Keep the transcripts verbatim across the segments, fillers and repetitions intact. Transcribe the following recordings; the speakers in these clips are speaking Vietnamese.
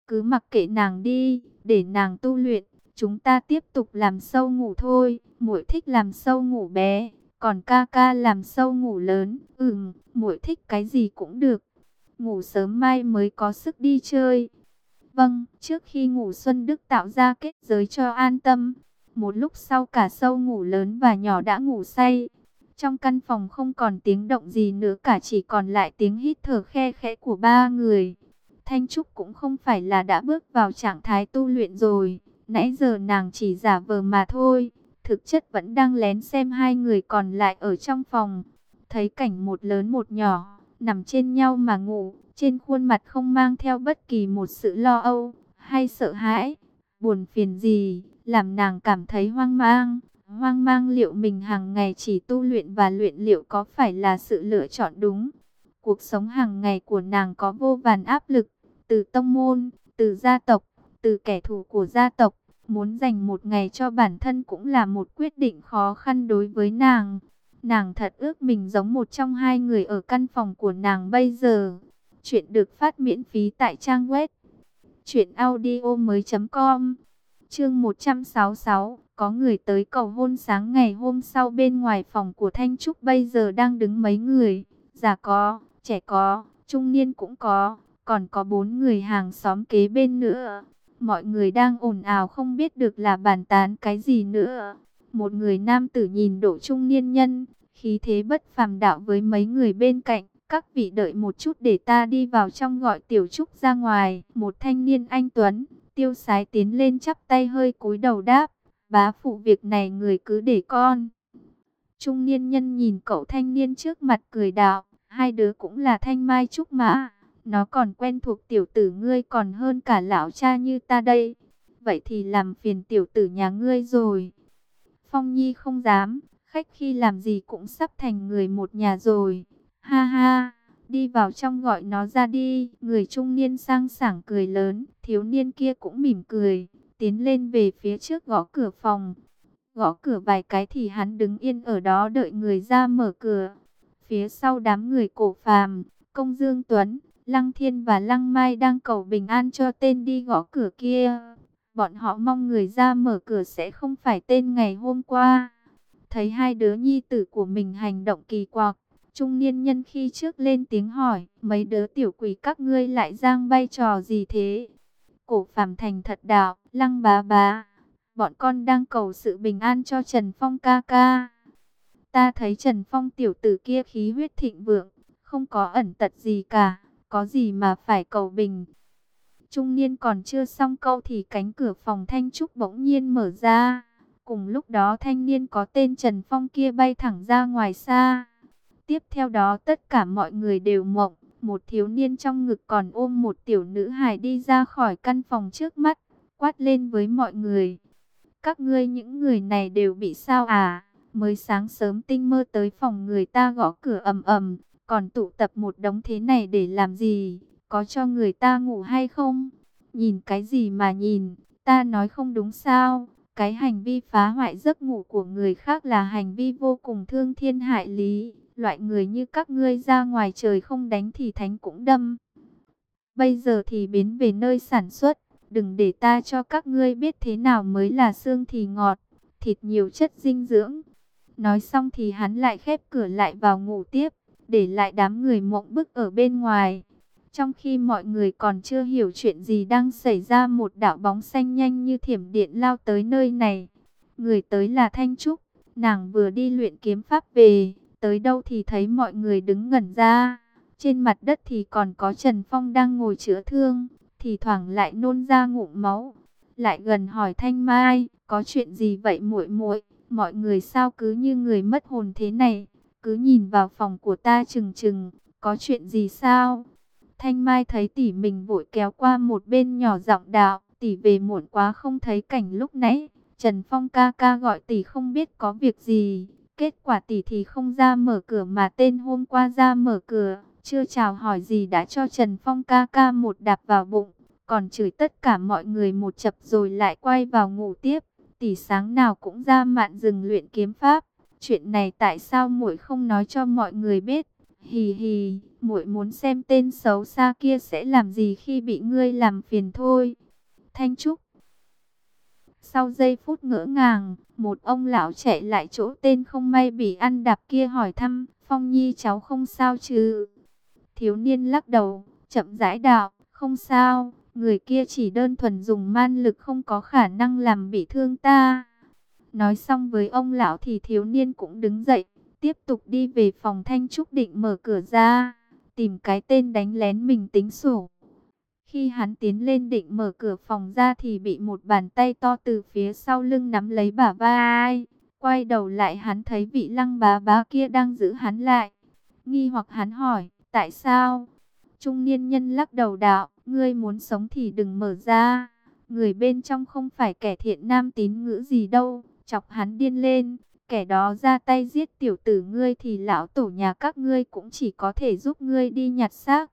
cứ mặc kệ nàng đi, để nàng tu luyện, chúng ta tiếp tục làm sâu ngủ thôi. Muội thích làm sâu ngủ bé, còn ca ca làm sâu ngủ lớn. Ừm, muội thích cái gì cũng được. Ngủ sớm mai mới có sức đi chơi. Vâng, trước khi ngủ Xuân Đức tạo ra kết giới cho an tâm. Một lúc sau cả sâu ngủ lớn và nhỏ đã ngủ say. Trong căn phòng không còn tiếng động gì nữa cả, chỉ còn lại tiếng hít thở khe khẽ của ba người. Thanh Trúc cũng không phải là đã bước vào trạng thái tu luyện rồi. Nãy giờ nàng chỉ giả vờ mà thôi. Thực chất vẫn đang lén xem hai người còn lại ở trong phòng. Thấy cảnh một lớn một nhỏ nằm trên nhau mà ngủ, trên khuôn mặt không mang theo bất kỳ một sự lo âu hay sợ hãi, buồn phiền gì, làm nàng cảm thấy hoang mang. Hoang mang liệu mình hàng ngày chỉ tu luyện và luyện liệu có phải là sự lựa chọn đúng. Cuộc sống hàng ngày của nàng có vô vàn áp lực, từ tông môn, từ gia tộc, từ kẻ thù của gia tộc. Muốn dành một ngày cho bản thân cũng là một quyết định khó khăn đối với nàng. Nàng thật ước mình giống một trong hai người ở căn phòng của nàng bây giờ. Chuyện được phát miễn phí tại trang web truyện audio mới chấm com. Chương một trăm sáu mươi sáu, có người tới cầu hôn. Sáng ngày hôm sau, bên ngoài phòng của Thanh Trúc bây giờ đang đứng mấy người, già có, trẻ có, trung niên cũng có, còn có bốn người hàng xóm kế bên nữa. Mọi người đang ồn ào không biết được là bàn tán cái gì nữa. Một người nam tử nhìn độ trung niên nhân, khí thế bất phàm, đạo với mấy người bên cạnh: các vị đợi một chút để ta đi vào trong gọi Tiểu Trúc ra ngoài. Một thanh niên anh tuấn, tiêu sái tiến lên chắp tay hơi cúi đầu đáp: bá phụ, việc này người cứ để con. Trung niên nhân nhìn cậu thanh niên trước mặt cười đạo: hai đứa cũng là thanh mai trúc mã, nó còn quen thuộc tiểu tử ngươi còn hơn cả lão cha như ta đây. Vậy thì làm phiền tiểu tử nhà ngươi rồi. Phong Nhi không dám, khách khi làm gì cũng sắp thành người một nhà rồi. Ha ha, đi vào trong gọi nó ra đi. Người trung niên sang sảng cười lớn, thiếu niên kia cũng mỉm cười, tiến lên về phía trước gõ cửa phòng. Gõ cửa vài cái thì hắn đứng yên ở đó đợi người ra mở cửa. Phía sau đám người Cổ Phàm, Công Dương Tuấn, Lăng Thiên và Lăng Mai đang cầu bình an cho tên đi gõ cửa kia. Bọn họ mong người ra mở cửa sẽ không phải tên ngày hôm qua. Thấy hai đứa nhi tử của mình hành động kỳ quặc, trung niên nhân khi trước lên tiếng hỏi: mấy đứa tiểu quỷ các ngươi lại giang bay trò gì thế? Cổ Phàm thành thật đạo: Lăng bá bá, bọn con đang cầu sự bình an cho Trần Phong ca ca. Ta thấy Trần Phong tiểu tử kia khí huyết thịnh vượng, không có ẩn tật gì cả, có gì mà phải cầu bình. Trung niên còn chưa xong câu thì cánh cửa phòng Thanh Trúc bỗng nhiên mở ra. Cùng lúc đó thanh niên có tên Trần Phong kia bay thẳng ra ngoài xa. Tiếp theo đó tất cả mọi người đều mộng. Một thiếu niên trong ngực còn ôm một tiểu nữ hài đi ra khỏi căn phòng trước mắt, quát lên với mọi người: các ngươi những người này đều bị sao à? Mới sáng sớm tinh mơ tới phòng người ta gõ cửa ầm ầm, còn tụ tập một đống thế này để làm gì? Có cho người ta ngủ hay không? Nhìn cái gì mà nhìn, ta nói không đúng sao? Cái hành vi phá hoại giấc ngủ của người khác là hành vi vô cùng thương thiên hại lý. Loại người như các ngươi ra ngoài trời không đánh thì thánh cũng đâm. Bây giờ thì biến về nơi sản xuất, đừng để ta cho các ngươi biết thế nào mới là xương thì ngọt, thịt nhiều chất dinh dưỡng. Nói xong thì hắn lại khép cửa lại vào ngủ tiếp, để lại đám người mộng bức ở bên ngoài. Trong khi mọi người còn chưa hiểu chuyện gì đang xảy ra, một đạo bóng xanh nhanh như thiểm điện lao tới nơi này. Người tới là Thanh Trúc, nàng vừa đi luyện kiếm pháp về, tới đâu thì thấy mọi người đứng ngẩn ra. Trên mặt đất thì còn có Trần Phong đang ngồi chữa thương, thì thoảng lại nôn ra ngụm máu. Lại gần hỏi Thanh Mai: có chuyện gì vậy muội muội? Mọi người sao cứ như người mất hồn thế này, cứ nhìn vào phòng của ta chừng chừng, có chuyện gì sao? Thanh Mai thấy tỷ mình vội kéo qua một bên nhỏ giọng đạo: tỷ về muộn quá không thấy cảnh lúc nãy, Trần Phong ca ca gọi tỷ không biết có việc gì, kết quả tỷ thì không ra mở cửa mà tên hôm qua ra mở cửa, chưa chào hỏi gì đã cho Trần Phong ca ca một đạp vào bụng, còn chửi tất cả mọi người một chập rồi lại quay vào ngủ tiếp. Tỷ sáng nào cũng ra mạn rừng luyện kiếm pháp, chuyện này tại sao muội không nói cho mọi người biết? Hì hì, muội muốn xem tên xấu xa kia sẽ làm gì khi bị ngươi làm phiền thôi. Thanh Trúc. Sau giây phút ngỡ ngàng, một ông lão chạy lại chỗ tên không may bị ăn đạp kia hỏi thăm, Phong Nhi cháu không sao chứ? Thiếu niên lắc đầu, chậm rãi đạo, không sao, người kia chỉ đơn thuần dùng man lực không có khả năng làm bị thương ta. Nói xong với ông lão thì thiếu niên cũng đứng dậy, tiếp tục đi về phòng. Thanh Trúc định mở cửa ra, tìm cái tên đánh lén mình tính sổ. Khi hắn tiến lên định mở cửa phòng ra thì bị một bàn tay to từ phía sau lưng nắm lấy bả vai. Quay đầu lại hắn thấy vị Lăng bá bá kia đang giữ hắn lại. Nghi hoặc hắn hỏi, tại sao? Trung niên nhân lắc đầu đạo, ngươi muốn sống thì đừng mở ra. Người bên trong không phải kẻ thiện nam tín ngữ gì đâu. Chọc hắn điên lên, kẻ đó ra tay giết tiểu tử ngươi thì lão tổ nhà các ngươi cũng chỉ có thể giúp ngươi đi nhặt xác.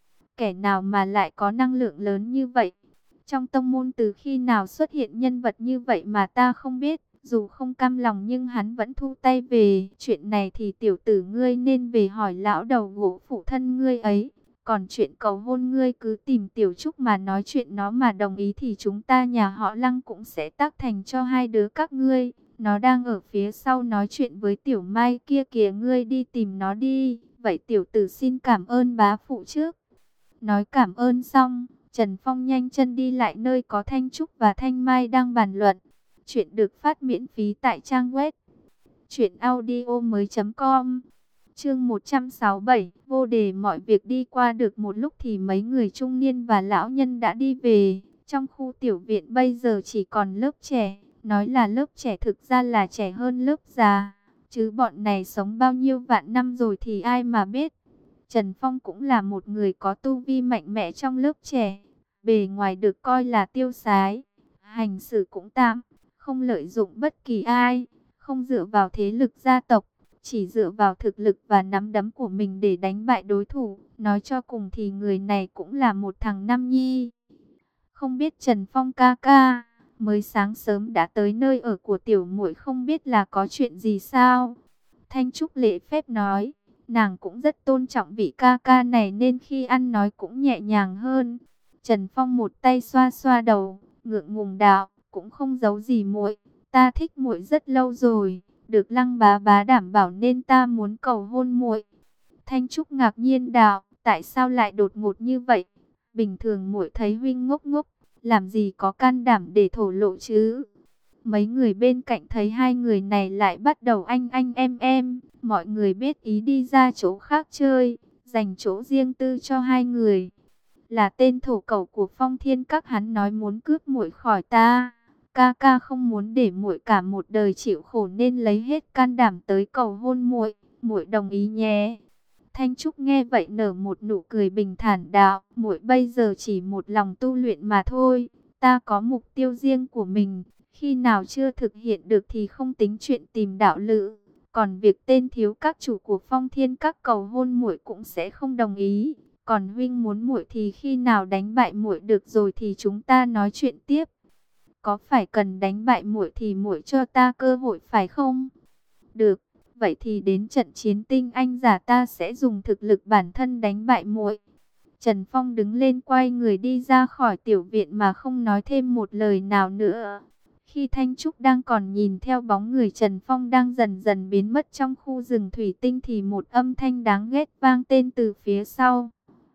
Kẻ nào mà lại có năng lượng lớn như vậy? Trong tông môn từ khi nào xuất hiện nhân vật như vậy mà ta không biết. Dù không cam lòng nhưng hắn vẫn thu tay về. Chuyện này thì tiểu tử ngươi nên về hỏi lão đầu gỗ phụ thân ngươi ấy. Còn chuyện cầu hôn ngươi cứ tìm Tiểu Trúc mà nói chuyện, nó mà đồng ý thì chúng ta nhà họ Lăng cũng sẽ tác thành cho hai đứa các ngươi. Nó đang ở phía sau nói chuyện với Tiểu Mai kia kìa, ngươi đi tìm nó đi. Vậy tiểu tử xin cảm ơn bá phụ trước. Nói cảm ơn xong, Trần Phong nhanh chân đi lại nơi có Thanh Trúc và Thanh Mai đang bàn luận. Chuyện được phát miễn phí tại trang web truyện audio mới chấm com. Chương một trăm sáu mươi bảy, vô đề. Mọi việc đi qua được một lúc thì mấy người trung niên và lão nhân đã đi về. Trong khu tiểu viện bây giờ chỉ còn lớp trẻ. Nói là lớp trẻ thực ra là trẻ hơn lớp già. Chứ bọn này sống bao nhiêu vạn năm rồi thì ai mà biết. Trần Phong cũng là một người có tu vi mạnh mẽ trong lớp trẻ. Bề ngoài được coi là tiêu sái. Hành xử cũng tạm, không lợi dụng bất kỳ ai. Không dựa vào thế lực gia tộc. Chỉ dựa vào thực lực và nắm đấm của mình để đánh bại đối thủ. Nói cho cùng thì người này cũng là một thằng Nam Nhi. Không biết Trần Phong ca ca, mới sáng sớm đã tới nơi ở của tiểu muội, không biết là có chuyện gì sao? Thanh Trúc lễ phép nói, nàng cũng rất tôn trọng vị ca ca này nên khi ăn nói cũng nhẹ nhàng hơn. Trần Phong một tay xoa xoa đầu, ngượng ngùng đạo, cũng không giấu gì muội, ta thích muội rất lâu rồi. Được Lăng bá bá đảm bảo nên ta muốn cầu hôn muội. Thanh Trúc ngạc nhiên đạo, tại sao lại đột ngột như vậy? Bình thường muội thấy huynh ngốc ngốc, làm gì có can đảm để thổ lộ chứ? Mấy người bên cạnh thấy hai người này lại bắt đầu anh anh em em, mọi người biết ý đi ra chỗ khác chơi, dành chỗ riêng tư cho hai người. Là tên thổ cẩu của Phong Thiên Các, hắn nói muốn cướp muội khỏi ta. Ca ca không muốn để muội cả một đời chịu khổ nên lấy hết can đảm tới cầu hôn muội, muội đồng ý nhé. Thanh Trúc nghe vậy nở một nụ cười bình thản đạo, muội bây giờ chỉ một lòng tu luyện mà thôi, ta có mục tiêu riêng của mình, khi nào chưa thực hiện được thì không tính chuyện tìm đạo lữ. Còn việc tên thiếu các chủ của Phong Thiên Các cầu hôn muội cũng sẽ không đồng ý. Còn huynh muốn muội thì khi nào đánh bại muội được rồi thì chúng ta nói chuyện tiếp. Có phải cần đánh bại muội thì muội cho ta cơ hội phải không? Được, vậy thì đến trận chiến tinh anh giả ta sẽ dùng thực lực bản thân đánh bại muội. Trần Phong đứng lên quay người đi ra khỏi tiểu viện mà không nói thêm một lời nào nữa. Khi Thanh Trúc đang còn nhìn theo bóng người Trần Phong đang dần dần biến mất trong khu rừng thủy tinh thì một âm thanh đáng ghét vang tên từ phía sau.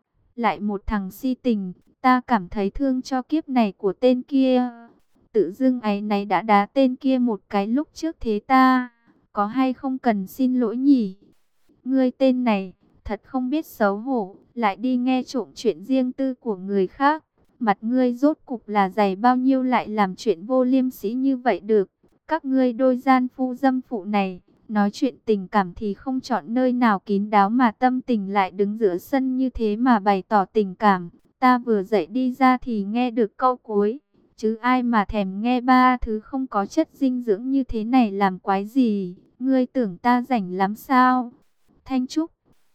Lại một thằng si tình, ta cảm thấy thương cho kiếp này của tên kia. Tự dưng áy náy đã đá tên kia một cái lúc trước thế ta, có hay không cần xin lỗi nhỉ? Ngươi tên này, thật không biết xấu hổ, lại đi nghe trộm chuyện riêng tư của người khác. Mặt ngươi rốt cục là dày bao nhiêu lại làm chuyện vô liêm sỉ như vậy được? Các ngươi đôi gian phu dâm phụ này, nói chuyện tình cảm thì không chọn nơi nào kín đáo mà tâm tình lại đứng giữa sân như thế mà bày tỏ tình cảm. Ta vừa dậy đi ra thì nghe được câu cuối. Chứ ai mà thèm nghe ba thứ không có chất dinh dưỡng như thế này làm quái gì? Ngươi tưởng ta rảnh lắm sao? Thanh Trúc,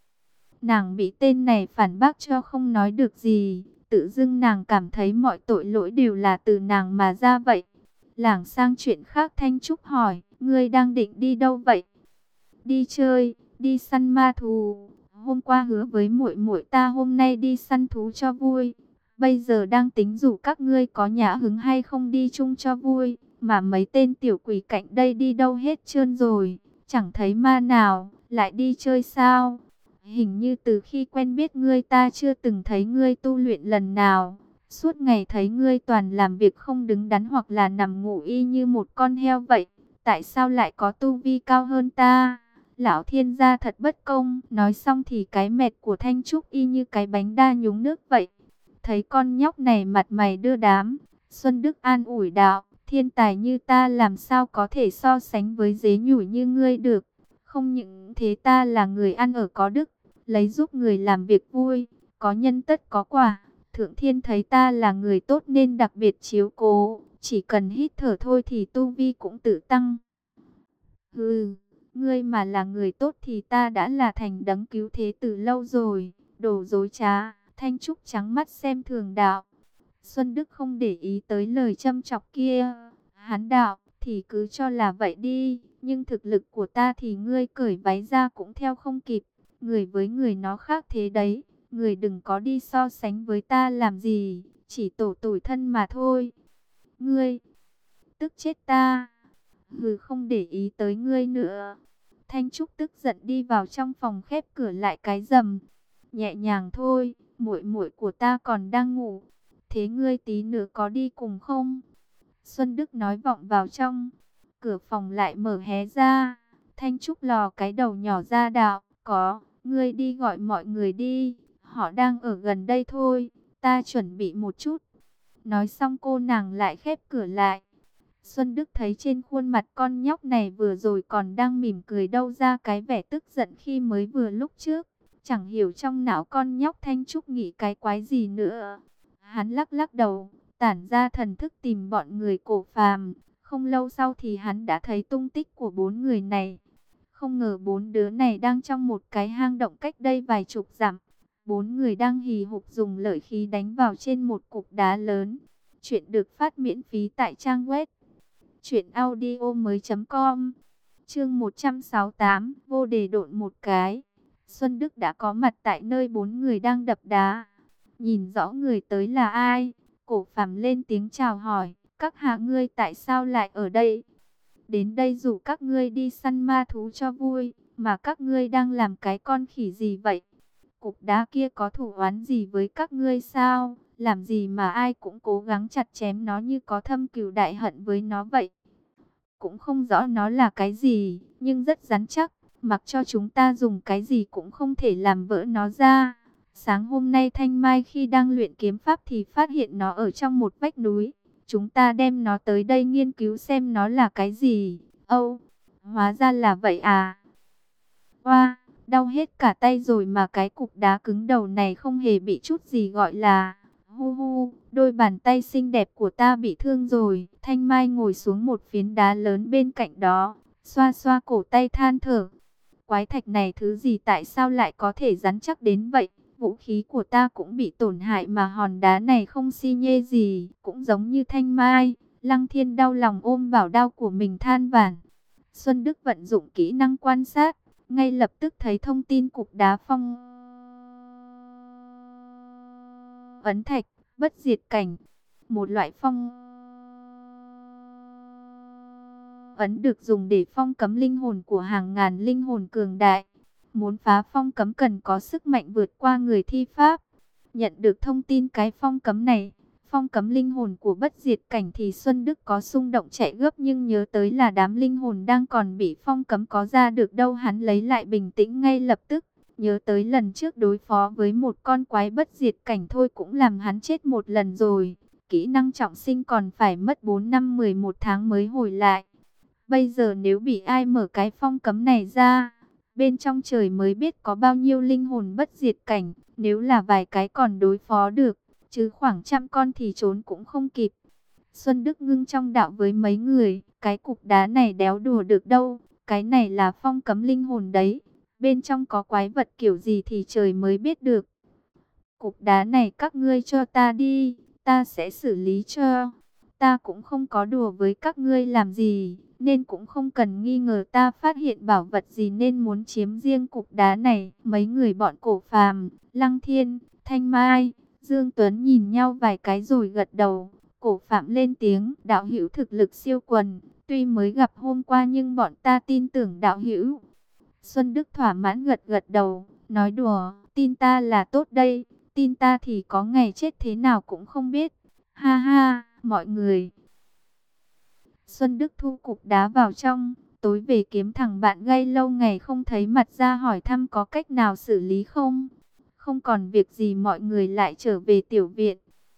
nàng bị tên này phản bác cho không nói được gì. Tự dưng nàng cảm thấy mọi tội lỗi đều là từ nàng mà ra vậy. Lảng sang chuyện khác, Thanh Trúc hỏi, ngươi đang định đi đâu vậy? Đi chơi, đi săn ma thú. Hôm qua hứa với muội muội ta hôm nay đi săn thú cho vui. Bây giờ đang tính rủ các ngươi có nhã hứng hay không đi chung cho vui. Mà mấy tên tiểu quỷ cạnh đây đi đâu hết trơn rồi. Chẳng thấy ma nào, lại đi chơi sao? Hình như từ khi quen biết ngươi ta chưa từng thấy ngươi tu luyện lần nào. Suốt ngày thấy ngươi toàn làm việc không đứng đắn hoặc là nằm ngủ y như một con heo vậy. Tại sao lại có tu vi cao hơn ta? Lão thiên gia thật bất công. Nói xong thì cái mệt của Thanh Trúc y như cái bánh đa nhúng nước vậy. Thấy con nhóc này mặt mày đưa đám, Xuân Đức an ủi đạo, thiên tài như ta làm sao có thể so sánh với dế nhủi như ngươi được. Không những thế ta là người ăn ở có đức, lấy giúp người làm việc vui, có nhân tất có quả. Thượng thiên thấy ta là người tốt nên đặc biệt chiếu cố, chỉ cần hít thở thôi thì tu vi cũng tự tăng. Hừ, ngươi mà là người tốt thì ta đã là thành đấng cứu thế từ lâu rồi, đồ dối trá. Thanh Trúc trắng mắt xem thường đạo. Xuân Đức không để ý tới lời châm chọc kia. Hắn đạo, thì cứ cho là vậy đi. Nhưng thực lực của ta thì ngươi cởi váy ra cũng theo không kịp. Người với người nó khác thế đấy. Người đừng có đi so sánh với ta làm gì. Chỉ tổ tủi thân mà thôi. Ngươi, tức chết ta. Hừ, không để ý tới ngươi nữa. Thanh Trúc tức giận đi vào trong phòng khép cửa lại cái rầm. Nhẹ nhàng thôi, muội muội của ta còn đang ngủ. Thế ngươi tí nữa có đi cùng không? Xuân Đức nói vọng vào trong. Cửa phòng lại mở hé ra. Thanh Trúc lò cái đầu nhỏ ra đạo. Có, ngươi đi gọi mọi người đi. Họ đang ở gần đây thôi. Ta chuẩn bị một chút. Nói xong cô nàng lại khép cửa lại. Xuân Đức thấy trên khuôn mặt con nhóc này vừa rồi còn đang mỉm cười đâu ra cái vẻ tức giận khi mới vừa lúc trước. Chẳng hiểu trong não con nhóc Thanh Trúc nghĩ cái quái gì nữa. Hắn lắc lắc đầu, tản ra thần thức tìm bọn người cổ phàm. Không lâu sau thì hắn đã thấy tung tích của bốn người này. Không ngờ bốn đứa này đang trong một cái hang động cách đây vài chục dặm. Bốn người đang hì hục dùng lợi khí đánh vào trên một cục đá lớn. Chuyện được phát miễn phí tại trang web truyện audio mới chấm com. Chương một trăm sáu mươi tám, vô đề độn một cái. Xuân Đức đã có mặt tại nơi bốn người đang đập đá. Nhìn rõ người tới là ai, Cổ Phàm lên tiếng chào hỏi, các hạ ngươi tại sao lại ở đây? Đến đây rủ các ngươi đi săn ma thú cho vui, mà các ngươi đang làm cái con khỉ gì vậy? Cục đá kia có thủ oán gì với các ngươi sao? Làm gì mà ai cũng cố gắng chặt chém nó như có thâm cừu đại hận với nó vậy? Cũng không rõ nó là cái gì, nhưng rất rắn chắc. Mặc cho chúng ta dùng cái gì cũng không thể làm vỡ nó ra. Sáng hôm nay Thanh Mai khi đang luyện kiếm pháp thì phát hiện nó ở trong một vách núi. Chúng ta đem nó tới đây nghiên cứu xem nó là cái gì. Âu, hóa ra là vậy à. Oa, đau hết cả tay rồi mà cái cục đá cứng đầu này không hề bị chút gì gọi là. Hu hu, đôi bàn tay xinh đẹp của ta bị thương rồi. Thanh Mai ngồi xuống một phiến đá lớn bên cạnh đó, xoa xoa cổ tay than thở. Quái thạch này thứ gì tại sao lại có thể rắn chắc đến vậy? Vũ khí của ta cũng bị tổn hại mà hòn đá này không xi nhê gì. Cũng giống như Thanh Mai, Lăng Thiên đau lòng ôm bảo đao của mình than vãn. Xuân Đức vận dụng kỹ năng quan sát, ngay lập tức thấy thông tin cục đá phong ấn thạch, bất diệt cảnh. Một loại phong ấn được dùng để phong cấm linh hồn của hàng ngàn linh hồn cường đại. Muốn phá phong cấm cần có sức mạnh vượt qua người thi pháp. Nhận được thông tin cái phong cấm này, phong cấm linh hồn của bất diệt cảnh thì Xuân Đức có xung động chạy gấp, nhưng nhớ tới là đám linh hồn đang còn bị phong cấm có ra được đâu, hắn lấy lại bình tĩnh ngay lập tức. Nhớ tới lần trước đối phó với một con quái bất diệt cảnh thôi cũng làm hắn chết một lần rồi. Kỹ năng trọng sinh còn phải mất bốn năm mười một tháng mới hồi lại. Bây giờ nếu bị ai mở cái phong cấm này ra, bên trong trời mới biết có bao nhiêu linh hồn bất diệt cảnh. Nếu là vài cái còn đối phó được, chứ khoảng trăm con thì trốn cũng không kịp. Xuân Đức ngưng trong đạo với mấy người, cái cục đá này đéo đùa được đâu. Cái này là phong cấm linh hồn đấy. Bên trong có quái vật kiểu gì thì trời mới biết được. Cục đá này các ngươi cho ta đi, ta sẽ xử lý cho. Ta cũng không có đùa với các ngươi làm gì. nên cũng không cần nghi ngờ ta phát hiện bảo vật gì nên muốn chiếm riêng cục đá này. Mấy người bọn Cổ Phàm, Lăng Thiên, Thanh Mai, Dương Tuấn nhìn nhau vài cái rồi gật đầu. Cổ Phạm lên tiếng, đạo hữu thực lực siêu quần, tuy mới gặp hôm qua nhưng bọn ta tin tưởng đạo hữu. Xuân Đức thỏa mãn gật gật đầu, nói đùa, tin ta là tốt đây, tin ta thì có ngày chết thế nào cũng không biết. Ha ha, mọi người. Xuân Đức thu cục đá vào trong, tối về kiếm thằng bạn gây lâu ngày không thấy mặt ra hỏi thăm có cách nào xử lý không. Không còn việc gì mọi người lại trở về tiểu viện.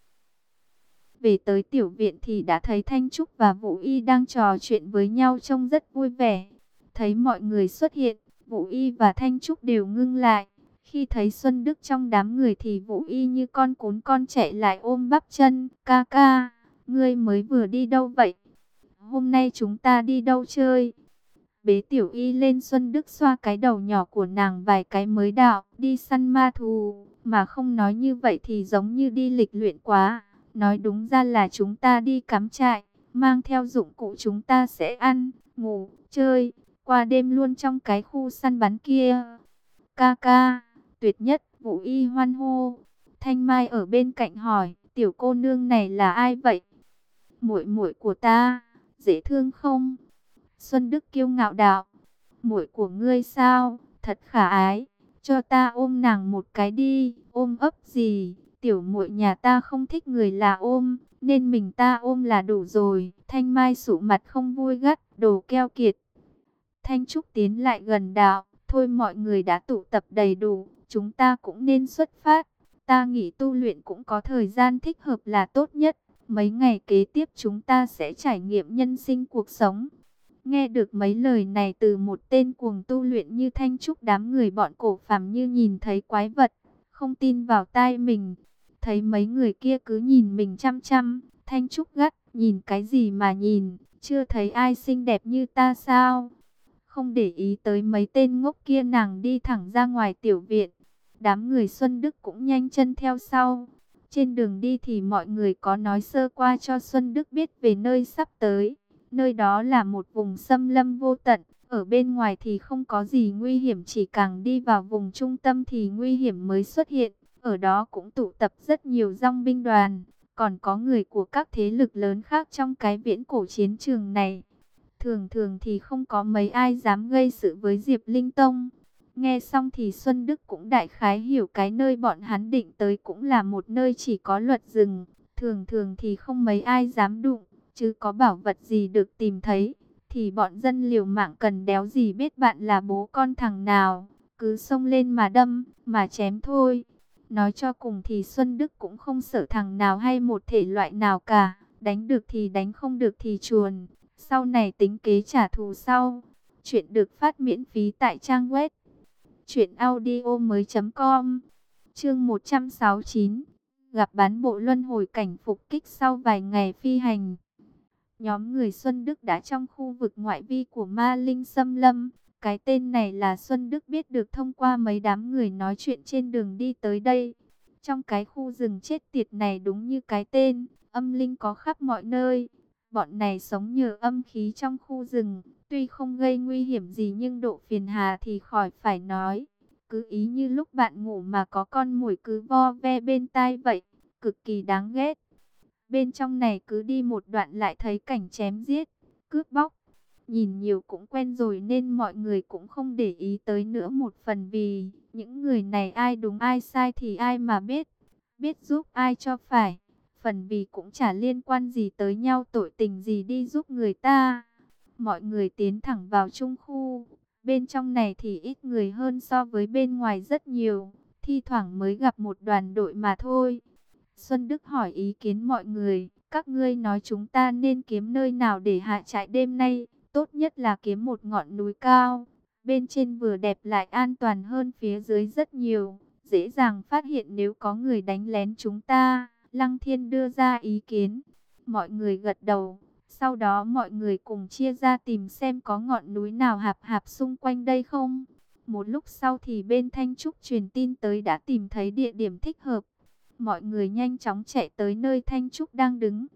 Về tới tiểu viện thì đã thấy Thanh Trúc và Vũ Y đang trò chuyện với nhau trông rất vui vẻ. Thấy mọi người xuất hiện, Vũ Y và Thanh Trúc đều ngưng lại. Khi thấy Xuân Đức trong đám người thì Vũ Y như con cún con chạy lại ôm bắp chân. Ca ca, ngươi mới vừa đi đâu vậy? Hôm nay chúng ta đi đâu chơi? Bế Tiểu Y lên, Xuân Đức xoa cái đầu nhỏ của nàng vài cái mới đạo. Đi săn ma thú, mà không nói như vậy thì giống như đi lịch luyện quá. Nói đúng ra là chúng ta đi cắm trại, mang theo dụng cụ chúng ta sẽ ăn, ngủ, chơi, qua đêm luôn trong cái khu săn bắn kia. Ca ca, tuyệt nhất, Vũ Y hoan hô. Thanh Mai ở bên cạnh hỏi, tiểu cô nương này là ai vậy? Muội muội của ta, dễ thương không? Xuân Đức kiêu ngạo đạo, muội của ngươi sao, thật khả ái, cho ta ôm nàng một cái đi. Ôm ấp gì, tiểu muội nhà ta không thích người là ôm, nên mình ta ôm là đủ rồi. Thanh Mai sụ mặt không vui gắt, đồ keo kiệt. Thanh Trúc tiến lại gần đạo, thôi mọi người đã tụ tập đầy đủ, chúng ta cũng nên xuất phát. Ta nghĩ tu luyện cũng có thời gian thích hợp là tốt nhất. Mấy ngày kế tiếp chúng ta sẽ trải nghiệm nhân sinh cuộc sống. Nghe được mấy lời này từ một tên cuồng tu luyện như Thanh Trúc, đám người bọn Cổ Phàm như nhìn thấy quái vật, không tin vào tai mình. Thấy mấy người kia cứ nhìn mình chăm chăm, Thanh Trúc gắt, nhìn cái gì mà nhìn, chưa thấy ai xinh đẹp như ta sao? Không để ý tới mấy tên ngốc kia, nàng đi thẳng ra ngoài tiểu viện. Đám người Xuân Đức cũng nhanh chân theo sau. Trên đường đi thì mọi người có nói sơ qua cho Xuân Đức biết về nơi sắp tới. Nơi đó là một vùng xâm lâm vô tận, ở bên ngoài thì không có gì nguy hiểm, chỉ càng đi vào vùng trung tâm thì nguy hiểm mới xuất hiện. Ở đó cũng tụ tập rất nhiều dòng binh đoàn, còn có người của các thế lực lớn khác trong cái viễn cổ chiến trường này. Thường thường thì không có mấy ai dám gây sự với Diệp Linh Tông. Nghe xong thì Xuân Đức cũng đại khái hiểu cái nơi bọn hắn định tới cũng là một nơi chỉ có luật rừng. Thường thường thì không mấy ai dám đụng, chứ có bảo vật gì được tìm thấy, thì bọn dân liều mạng cần đéo gì biết bạn là bố con thằng nào. Cứ xông lên mà đâm, mà chém thôi. Nói cho cùng thì Xuân Đức cũng không sợ thằng nào hay một thể loại nào cả. Đánh được thì đánh, không được thì chuồn. Sau này tính kế trả thù sau. Chuyện được phát miễn phí tại trang web truyện audio mới chấm com. Chương một trăm sáu mươi chín. Gặp bán bộ luân hồi cảnh phục kích sau vài ngày phi hành. Nhóm người Xuân Đức đã trong khu vực ngoại vi của Ma Linh Xâm Lâm. Cái tên này là Xuân Đức biết được thông qua mấy đám người nói chuyện trên đường đi tới đây. Trong cái khu rừng chết tiệt này đúng như cái tên, âm linh có khắp mọi nơi. Bọn này sống nhờ âm khí trong khu rừng, tuy không gây nguy hiểm gì nhưng độ phiền hà thì khỏi phải nói. Cứ ý như lúc bạn ngủ mà có con muỗi cứ vo ve bên tai vậy, cực kỳ đáng ghét. Bên trong này cứ đi một đoạn lại thấy cảnh chém giết, cướp bóc. Nhìn nhiều cũng quen rồi nên mọi người cũng không để ý tới nữa, một phần vì những người này ai đúng ai sai thì ai mà biết, biết giúp ai cho phải. Phần vì cũng chả liên quan gì tới nhau, tội tình gì đi giúp người ta. Mọi người tiến thẳng vào trung khu. Bên trong này thì ít người hơn so với bên ngoài rất nhiều. Thi thoảng mới gặp một đoàn đội mà thôi. Xuân Đức hỏi ý kiến mọi người. Các ngươi nói chúng ta nên kiếm nơi nào để hạ trại đêm nay? Tốt nhất là kiếm một ngọn núi cao. Bên trên vừa đẹp lại an toàn hơn phía dưới rất nhiều. Dễ dàng phát hiện nếu có người đánh lén chúng ta. Lăng Thiên đưa ra ý kiến. Mọi người gật đầu. Sau đó mọi người cùng chia ra tìm xem có ngọn núi nào hạp hạp xung quanh đây không. Một lúc sau thì bên Thanh Trúc truyền tin tới đã tìm thấy địa điểm thích hợp. Mọi người nhanh chóng chạy tới nơi Thanh Trúc đang đứng.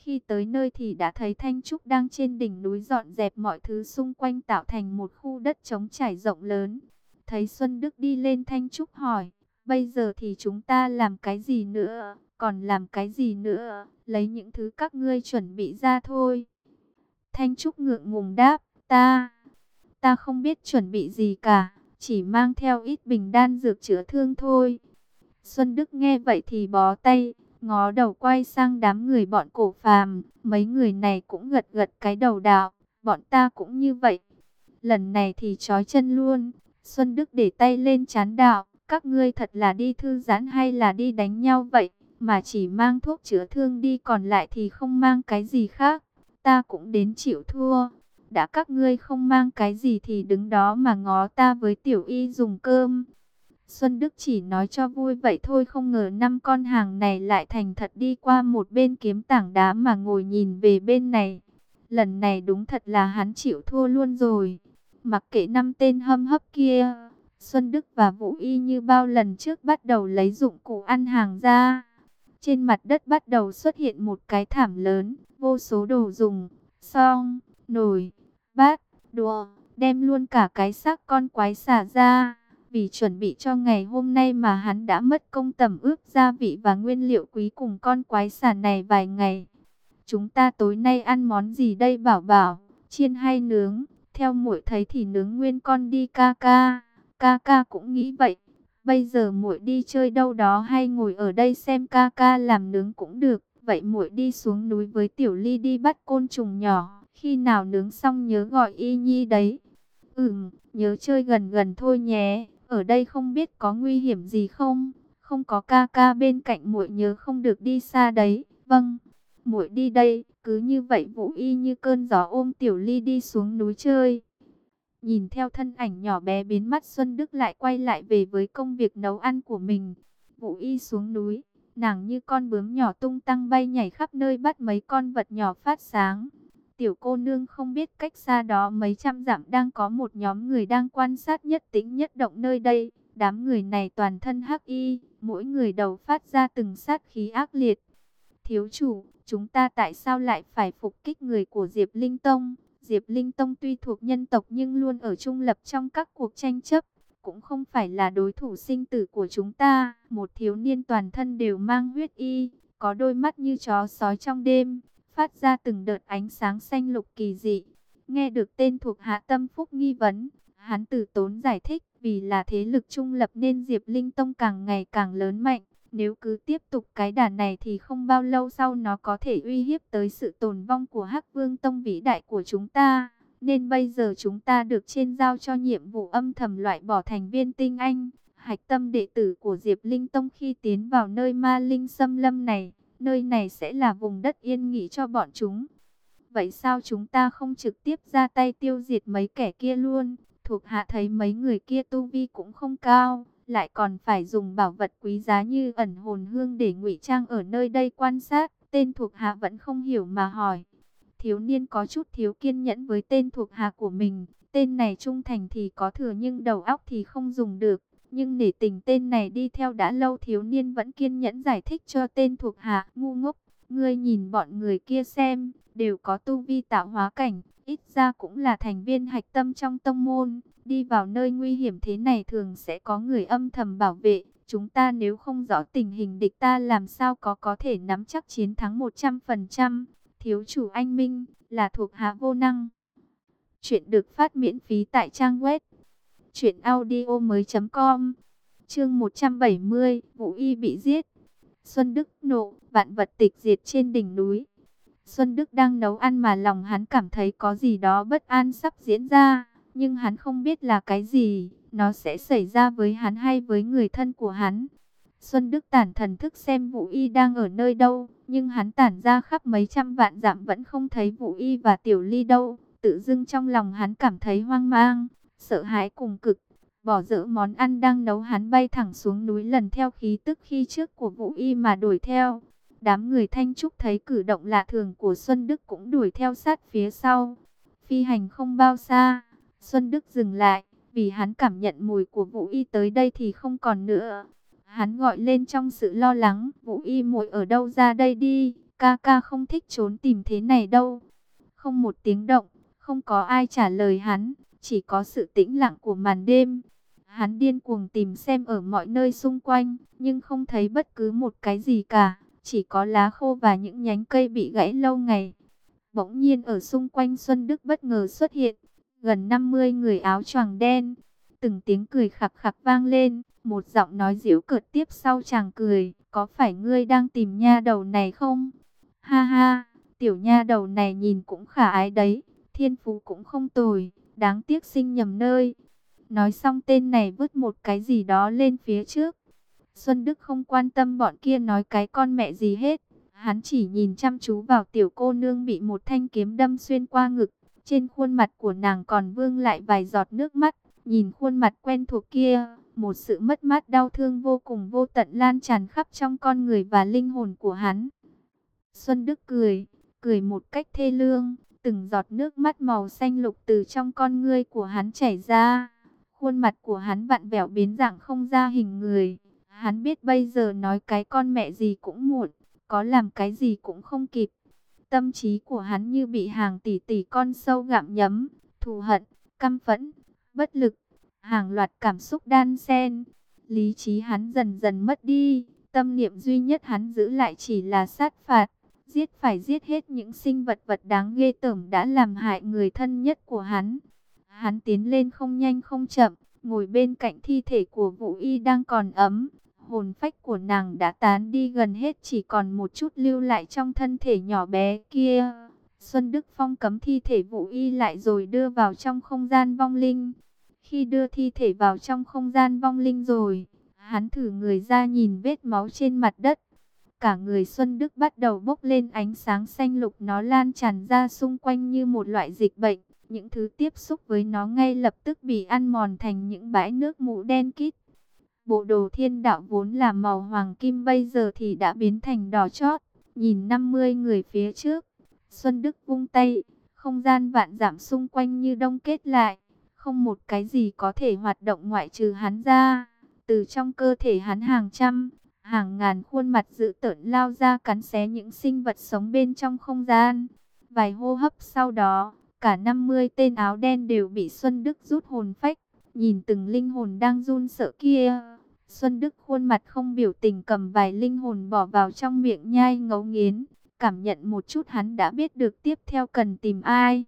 Khi tới nơi thì đã thấy Thanh Trúc đang trên đỉnh núi dọn dẹp mọi thứ xung quanh tạo thành một khu đất trống trải rộng lớn. Thấy Xuân Đức đi lên, Thanh Trúc hỏi, bây giờ thì chúng ta làm cái gì nữa, còn làm cái gì nữa, lấy những thứ các ngươi chuẩn bị ra thôi. Thanh Trúc ngượng ngùng đáp, ta, ta không biết chuẩn bị gì cả, chỉ mang theo ít bình đan dược chữa thương thôi. Xuân Đức nghe vậy thì bó tay, ngó đầu quay sang đám người bọn Cổ Phàm, mấy người này cũng gật gật cái đầu đạo, bọn ta cũng như vậy. Lần này thì trói chân luôn. Xuân Đức để tay lên trán đạo, các ngươi thật là đi thư giãn hay là đi đánh nhau vậy, mà chỉ mang thuốc chữa thương đi, còn lại thì không mang cái gì khác. Ta cũng đến chịu thua. Đã các ngươi không mang cái gì thì đứng đó mà ngó ta với Tiểu Y dùng cơm. Xuân Đức chỉ nói cho vui vậy thôi, không ngờ năm con hàng này lại thành thật đi qua một bên kiếm tảng đá mà ngồi nhìn về bên này. Lần này đúng thật là hắn chịu thua luôn rồi. Mặc kệ năm tên hâm hấp kia, Xuân Đức và Vũ Y như bao lần trước bắt đầu lấy dụng cụ ăn hàng ra. Trên mặt đất bắt đầu xuất hiện một cái thảm lớn, vô số đồ dùng, xong, nồi, bát, đũa, đem luôn cả cái xác con quái xả ra. Vì chuẩn bị cho ngày hôm nay mà hắn đã mất công tẩm ướp gia vị và nguyên liệu quý cùng con quái xả này vài ngày. Chúng ta tối nay ăn món gì đây Bảo Bảo, chiên hay nướng? Theo muội thấy thì nướng nguyên con đi ca ca. Ca ca cũng nghĩ vậy. Bây giờ muội đi chơi đâu đó hay ngồi ở đây xem ca ca làm nướng cũng được. Vậy muội đi xuống núi với Tiểu Ly đi bắt côn trùng nhỏ. Khi nào nướng xong nhớ gọi Y Nhi đấy. Ừm, nhớ chơi gần gần thôi nhé. Ở đây không biết có nguy hiểm gì không? Không có ca ca bên cạnh muội nhớ không được đi xa đấy. Vâng, muội đi đây. Cứ như vậy Vũ Y như cơn gió ôm Tiểu Ly đi xuống núi chơi. Nhìn theo thân ảnh nhỏ bé biến mất, Xuân Đức lại quay lại về với công việc nấu ăn của mình. Vũ Y xuống núi, nàng như con bướm nhỏ tung tăng bay nhảy khắp nơi bắt mấy con vật nhỏ phát sáng. Tiểu cô nương không biết cách xa đó mấy trăm dặm đang có một nhóm người đang quan sát nhất tĩnh nhất động nơi đây. Đám người này toàn thân hắc y, mỗi người đầu phát ra từng sát khí ác liệt. Thiếu chủ, chúng ta tại sao lại phải phục kích người của Diệp Linh Tông? Diệp Linh Tông tuy thuộc nhân tộc nhưng luôn ở trung lập trong các cuộc tranh chấp, cũng không phải là đối thủ sinh tử của chúng ta. Một thiếu niên toàn thân đều mang huyết y, có đôi mắt như chó sói trong đêm, phát ra từng đợt ánh sáng xanh lục kỳ dị. Nghe được tên thuộc hạ tâm phúc nghi vấn, hắn từ tốn giải thích, vì là thế lực trung lập nên Diệp Linh Tông càng ngày càng lớn mạnh. Nếu cứ tiếp tục cái đà này thì không bao lâu sau nó có thể uy hiếp tới sự tồn vong của Hắc Vương Tông vĩ đại của chúng ta. Nên bây giờ chúng ta được trên giao cho nhiệm vụ âm thầm loại bỏ thành viên tinh anh, hạch tâm đệ tử của Diệp Linh Tông khi tiến vào nơi ma linh xâm lâm này. Nơi này sẽ là vùng đất yên nghỉ cho bọn chúng. Vậy sao chúng ta không trực tiếp ra tay tiêu diệt mấy kẻ kia luôn? Thuộc hạ thấy mấy người kia tu vi cũng không cao, lại còn phải dùng bảo vật quý giá như ẩn hồn hương để ngụy trang ở nơi đây quan sát. Tên thuộc hạ vẫn không hiểu mà hỏi. Thiếu niên có chút thiếu kiên nhẫn với tên thuộc hạ của mình. Tên này trung thành thì có thừa nhưng đầu óc thì không dùng được. Nhưng nể tình tên này đi theo đã lâu, thiếu niên vẫn kiên nhẫn giải thích cho tên thuộc hạ. Ngu ngốc, ngươi nhìn bọn người kia xem, đều có tu vi tạo hóa cảnh, ít ra cũng là thành viên hạch tâm trong tông môn. Đi vào nơi nguy hiểm thế này thường sẽ có người âm thầm bảo vệ. Chúng ta nếu không rõ tình hình địch ta làm sao có có thể nắm chắc chiến thắng một trăm phần trăm. Thiếu chủ anh minh, là thuộc hạ vô năng. Chuyện được phát miễn phí tại trang web truyện audio mới chấm com. Chương một trăm bảy mươi, Vũ Y bị giết. Xuân Đức nộ, vạn vật tịch diệt trên đỉnh núi. Xuân Đức đang nấu ăn mà lòng hắn cảm thấy có gì đó bất an sắp diễn ra, nhưng hắn không biết là cái gì, nó sẽ xảy ra với hắn hay với người thân của hắn. Xuân Đức tản thần thức xem Vũ Y đang ở nơi đâu, nhưng hắn tản ra khắp mấy trăm vạn dặm vẫn không thấy Vũ Y và Tiểu Ly đâu. Tự dưng trong lòng hắn cảm thấy hoang mang, sợ hãi cùng cực. Bỏ dỡ món ăn đang nấu, hắn bay thẳng xuống núi, lần theo khí tức khi trước của Vũ Y mà đuổi theo. Đám người Thanh Trúc thấy cử động lạ thường của Xuân Đức cũng đuổi theo sát phía sau. Phi hành không bao xa, Xuân Đức dừng lại, vì hắn cảm nhận mùi của Vũ Y tới đây thì không còn nữa. Hắn gọi lên trong sự lo lắng, Vũ Y muội ở đâu ra đây đi, ca ca không thích trốn tìm thế này đâu. Không một tiếng động, không có ai trả lời hắn, chỉ có sự tĩnh lặng của màn đêm. Hắn điên cuồng tìm xem ở mọi nơi xung quanh, nhưng không thấy bất cứ một cái gì cả, chỉ có lá khô và những nhánh cây bị gãy lâu ngày. Bỗng nhiên ở xung quanh Xuân Đức bất ngờ xuất hiện, gần năm mươi người áo choàng đen. Từng tiếng cười khặc khặc vang lên, một giọng nói giễu cợt tiếp sau chàng cười, có phải ngươi đang tìm nha đầu này không? Ha ha, tiểu nha đầu này nhìn cũng khả ái đấy, thiên phú cũng không tồi, đáng tiếc sinh nhầm nơi. Nói xong tên này vứt một cái gì đó lên phía trước. Xuân Đức không quan tâm bọn kia nói cái con mẹ gì hết. Hắn chỉ nhìn chăm chú vào tiểu cô nương bị một thanh kiếm đâm xuyên qua ngực. Trên khuôn mặt của nàng còn vương lại vài giọt nước mắt. Nhìn khuôn mặt quen thuộc kia, một sự mất mát đau thương vô cùng vô tận lan tràn khắp trong con người và linh hồn của hắn. Xuân Đức cười, cười một cách thê lương. Từng giọt nước mắt màu xanh lục từ trong con ngươi của hắn chảy ra. Khuôn mặt của hắn vặn vẹo biến dạng không ra hình người. Hắn biết bây giờ nói cái con mẹ gì cũng muộn, có làm cái gì cũng không kịp. Tâm trí của hắn như bị hàng tỷ tỷ con sâu gặm nhấm, thù hận, căm phẫn, bất lực, hàng loạt cảm xúc đan xen. Lý trí hắn dần dần mất đi, tâm niệm duy nhất hắn giữ lại chỉ là sát phạt, giết phải giết hết những sinh vật vật đáng ghê tởm đã làm hại người thân nhất của hắn. Hắn tiến lên không nhanh không chậm, ngồi bên cạnh thi thể của Vũ Y đang còn ấm. Hồn phách của nàng đã tán đi gần hết, chỉ còn một chút lưu lại trong thân thể nhỏ bé kia. Xuân Đức phong cấm thi thể Vũ Y lại rồi đưa vào trong không gian vong linh. Khi đưa thi thể vào trong không gian vong linh rồi, hắn thử người ra nhìn vết máu trên mặt đất. Cả người Xuân Đức bắt đầu bốc lên ánh sáng xanh lục, nó lan tràn ra xung quanh như một loại dịch bệnh. Những thứ tiếp xúc với nó ngay lập tức bị ăn mòn thành những bãi nước mủ đen kịt. Bộ đồ thiên đạo vốn là màu hoàng kim bây giờ thì đã biến thành đỏ chót. Nhìn năm mươi người phía trước, Xuân Đức vung tay, không gian vạn dặm xung quanh như đông kết lại. Không một cái gì có thể hoạt động ngoại trừ hắn ra. Từ trong cơ thể hắn hàng trăm, hàng ngàn khuôn mặt dữ tợn lao ra cắn xé những sinh vật sống bên trong không gian. Vài hô hấp sau đó, cả năm mươi tên áo đen đều bị Xuân Đức rút hồn phách. Nhìn từng linh hồn đang run sợ kia, Xuân Đức khuôn mặt không biểu tình cầm vài linh hồn bỏ vào trong miệng nhai ngấu nghiến. Cảm nhận một chút hắn đã biết được tiếp theo cần tìm ai.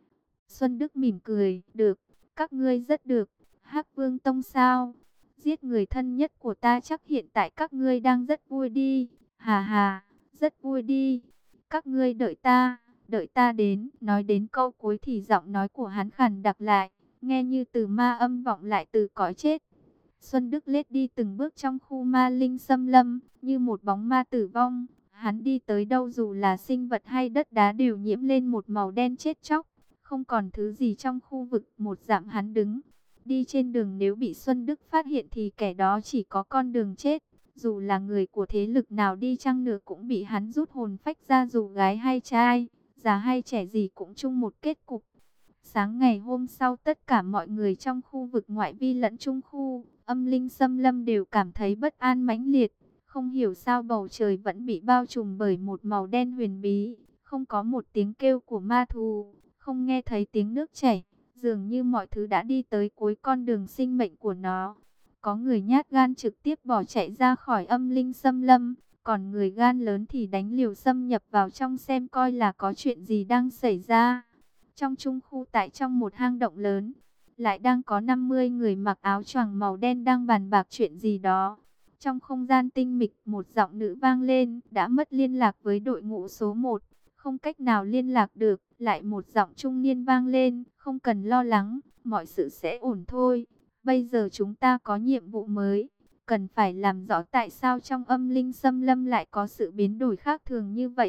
Xuân Đức mỉm cười, được, các ngươi rất được. Hắc Vương Tông sao? Giết người thân nhất của ta chắc hiện tại các ngươi đang rất vui đi. Hà hà, rất vui đi. Các ngươi đợi ta, đợi ta đến. Nói đến câu cuối thì giọng nói của hắn khàn đặc lại, nghe như từ ma âm vọng lại từ cõi chết. Xuân Đức lết đi từng bước trong khu ma linh xâm lâm, như một bóng ma tử vong. Hắn đi tới đâu dù là sinh vật hay đất đá đều nhiễm lên một màu đen chết chóc. Không còn thứ gì trong khu vực một dặm hắn đứng. Đi trên đường nếu bị Xuân Đức phát hiện thì kẻ đó chỉ có con đường chết. Dù là người của thế lực nào đi chăng nữa cũng bị hắn rút hồn phách ra, dù gái hay trai, già hay trẻ gì cũng chung một kết cục. Sáng ngày hôm sau, tất cả mọi người trong khu vực ngoại vi lẫn trung khu, âm linh xâm lâm đều cảm thấy bất an mãnh liệt. Không hiểu sao bầu trời vẫn bị bao trùm bởi một màu đen huyền bí. Không có một tiếng kêu của ma thú, không nghe thấy tiếng nước chảy. Dường như mọi thứ đã đi tới cuối con đường sinh mệnh của nó. Có người nhát gan trực tiếp bỏ chạy ra khỏi âm linh xâm lâm. Còn người gan lớn thì đánh liều xâm nhập vào trong xem coi là có chuyện gì đang xảy ra. Trong trung khu tại trong một hang động lớn, lại đang có năm mươi người mặc áo choàng màu đen đang bàn bạc chuyện gì đó. Trong không gian tinh mịch, một giọng nữ vang lên, đã mất liên lạc với đội ngũ số một, không cách nào liên lạc được. Lại một giọng trung niên vang lên, không cần lo lắng, mọi sự sẽ ổn thôi. Bây giờ chúng ta có nhiệm vụ mới, cần phải làm rõ tại sao trong âm linh xâm lâm lại có sự biến đổi khác thường như vậy.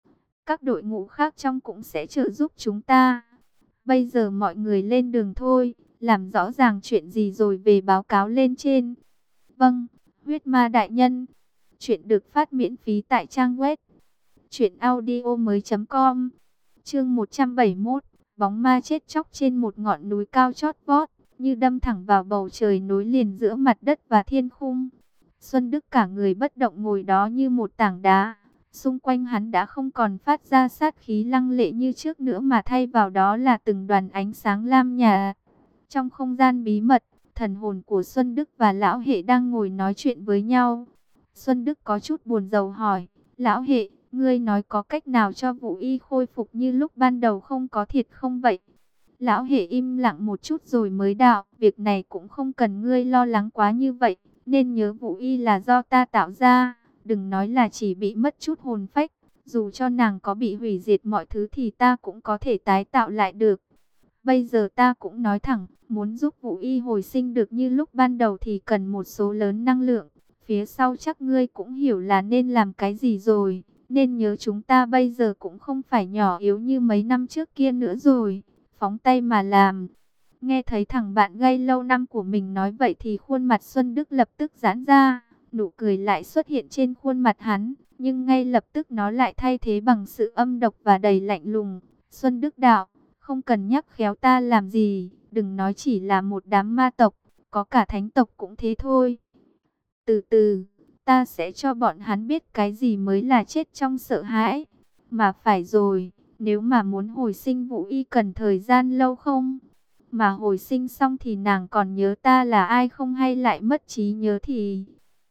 Các đội ngũ khác trong cũng sẽ trợ giúp chúng ta. Bây giờ mọi người lên đường thôi, làm rõ ràng chuyện gì rồi về báo cáo lên trên. Vâng, huyết ma đại nhân. Chuyện được phát miễn phí tại trang web truyện audio mới chấm com. Chương một trăm bảy mươi mốt, bóng ma chết chóc trên một ngọn núi cao chót vót, như đâm thẳng vào bầu trời nối liền giữa mặt đất và thiên khung. Xuân Đức cả người bất động ngồi đó như một tảng đá. Xung quanh hắn đã không còn phát ra sát khí lăng lệ như trước nữa, mà thay vào đó là từng đoàn ánh sáng lam nhà. Trong không gian bí mật, thần hồn của Xuân Đức và Lão Hệ đang ngồi nói chuyện với nhau. Xuân Đức có chút buồn rầu hỏi, Lão Hệ, ngươi nói có cách nào cho Vũ Y khôi phục như lúc ban đầu không có thiệt không vậy? Lão Hệ im lặng một chút rồi mới đạo, việc này cũng không cần ngươi lo lắng quá như vậy, nên nhớ Vũ Y là do ta tạo ra, đừng nói là chỉ bị mất chút hồn phách, dù cho nàng có bị hủy diệt mọi thứ thì ta cũng có thể tái tạo lại được. Bây giờ ta cũng nói thẳng, muốn giúp Vũ Y hồi sinh được như lúc ban đầu thì cần một số lớn năng lượng, phía sau chắc ngươi cũng hiểu là nên làm cái gì rồi, nên nhớ chúng ta bây giờ cũng không phải nhỏ yếu như mấy năm trước kia nữa rồi. Phóng tay mà làm. Nghe thấy thằng bạn gây lâu năm của mình nói vậy thì khuôn mặt Xuân Đức lập tức giãn ra, nụ cười lại xuất hiện trên khuôn mặt hắn, nhưng ngay lập tức nó lại thay thế bằng sự âm độc và đầy lạnh lùng. Xuân Đức đạo, không cần nhắc khéo ta làm gì, đừng nói chỉ là một đám ma tộc, có cả thánh tộc cũng thế thôi. Từ từ, ta sẽ cho bọn hắn biết cái gì mới là chết trong sợ hãi. Mà phải rồi. Nếu mà muốn hồi sinh Vũ Y cần thời gian lâu không? Mà hồi sinh xong thì nàng còn nhớ ta là ai không, hay lại mất trí nhớ thì...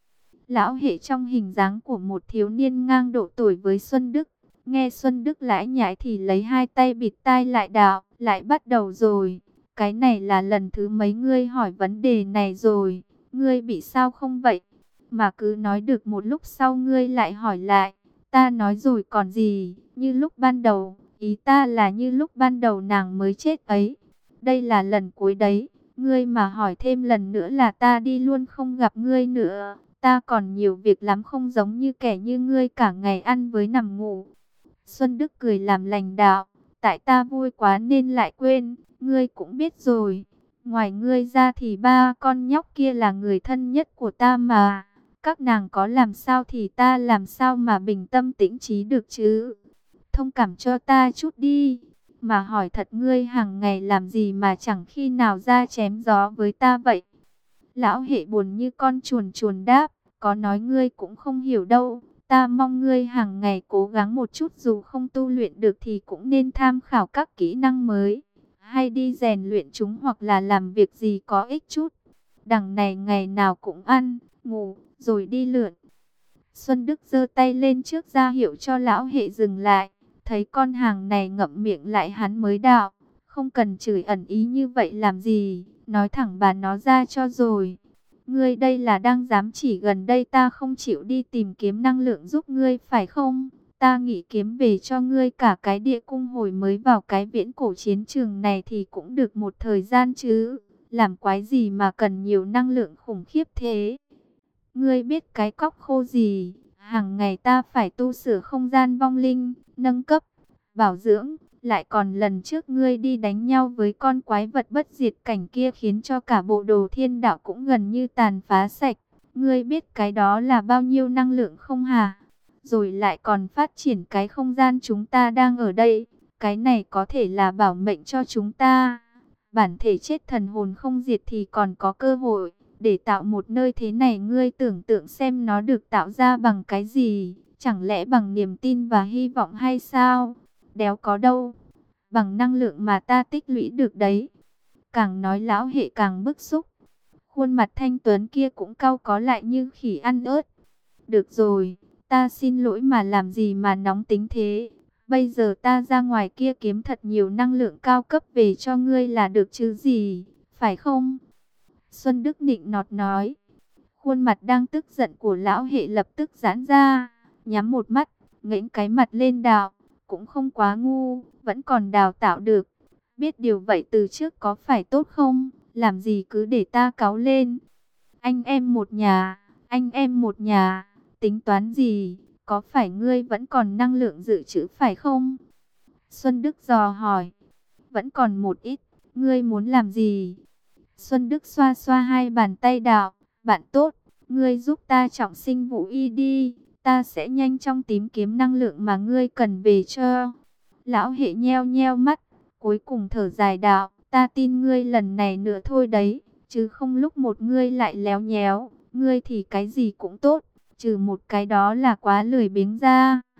Lão Hệ trong hình dáng của một thiếu niên ngang độ tuổi với Xuân Đức. Nghe Xuân Đức lải nhải thì lấy hai tay bịt tai lại đạo, lại bắt đầu rồi. Cái này là lần thứ mấy ngươi hỏi vấn đề này rồi? Ngươi bị sao không vậy? Mà cứ nói được một lúc sau ngươi lại hỏi lại. Ta nói rồi còn gì, như lúc ban đầu, ý ta là như lúc ban đầu nàng mới chết ấy. Đây là lần cuối đấy, ngươi mà hỏi thêm lần nữa là ta đi luôn không gặp ngươi nữa. Ta còn nhiều việc lắm, không giống như kẻ như ngươi cả ngày ăn với nằm ngủ. Xuân Đức cười làm lành đạo, tại ta vui quá nên lại quên, ngươi cũng biết rồi. Ngoài ngươi ra thì ba con nhóc kia là người thân nhất của ta mà. Các nàng có làm sao thì ta làm sao mà bình tâm tĩnh trí được chứ. Thông cảm cho ta chút đi. Mà hỏi thật, ngươi hàng ngày làm gì mà chẳng khi nào ra chém gió với ta vậy? Lão Hệ buồn như con chuồn chuồn đáp, có nói ngươi cũng không hiểu đâu. Ta mong ngươi hàng ngày cố gắng một chút, dù không tu luyện được thì cũng nên tham khảo các kỹ năng mới. Hay đi rèn luyện chúng, hoặc là làm việc gì có ích chút. Đằng này ngày nào cũng ăn, ngủ, rồi đi lượn. Xuân Đức giơ tay lên trước ra hiệu cho Lão Hệ dừng lại. Thấy con hàng này ngậm miệng lại hắn mới đạo, không cần chửi ẩn ý như vậy làm gì, nói thẳng bà nó ra cho rồi. Ngươi đây là đang dám chỉ gần đây ta không chịu đi tìm kiếm năng lượng giúp ngươi phải không? Ta nghĩ kiếm về cho ngươi cả cái địa cung hồi mới vào cái viễn cổ chiến trường này thì cũng được một thời gian chứ. Làm quái gì mà cần nhiều năng lượng khủng khiếp thế? Ngươi biết cái cóc khô gì? Hàng ngày ta phải tu sửa không gian vong linh, nâng cấp, bảo dưỡng. Lại còn lần trước ngươi đi đánh nhau với con quái vật bất diệt cảnh kia khiến cho cả bộ đồ thiên đạo cũng gần như tàn phá sạch. Ngươi biết cái đó là bao nhiêu năng lượng không hả? Rồi lại còn phát triển cái không gian chúng ta đang ở đây. Cái này có thể là bảo mệnh cho chúng ta. Bản thể chết thần hồn không diệt thì còn có cơ hội. Để tạo một nơi thế này, ngươi tưởng tượng xem nó được tạo ra bằng cái gì? Chẳng lẽ bằng niềm tin và hy vọng hay sao? Đéo có đâu. Bằng năng lượng mà ta tích lũy được đấy. Càng nói Lão Hệ càng bức xúc. Khuôn mặt thanh tuấn kia cũng cau có lại như khỉ ăn ớt. Được rồi, ta xin lỗi, mà làm gì mà nóng tính thế? Bây giờ ta ra ngoài kia kiếm thật nhiều năng lượng cao cấp về cho ngươi là được chứ gì, phải không? Xuân Đức nịnh nọt nói. Khuôn mặt đang tức giận của Lão Hệ lập tức giãn ra, nhắm một mắt, ngẩng cái mặt lên đạo, cũng không quá ngu, vẫn còn đào tạo được. Biết điều vậy từ trước có phải tốt không? Làm gì cứ để ta cáu lên. Anh em một nhà, anh em một nhà, tính toán gì? Có phải ngươi vẫn còn năng lượng dự trữ phải không? Xuân Đức dò hỏi. Vẫn còn một ít, ngươi muốn làm gì? Xuân Đức xoa xoa hai bàn tay đạo, bạn tốt, ngươi giúp ta trọng sinh Vũ Y đi, ta sẽ nhanh chóng tìm kiếm năng lượng mà ngươi cần về cho. Lão Hệ nheo nheo mắt, cuối cùng thở dài đạo, ta tin ngươi lần này nữa thôi đấy, chứ không lúc một ngươi lại léo nhéo, ngươi thì cái gì cũng tốt, trừ một cái đó là quá lười biếng ra.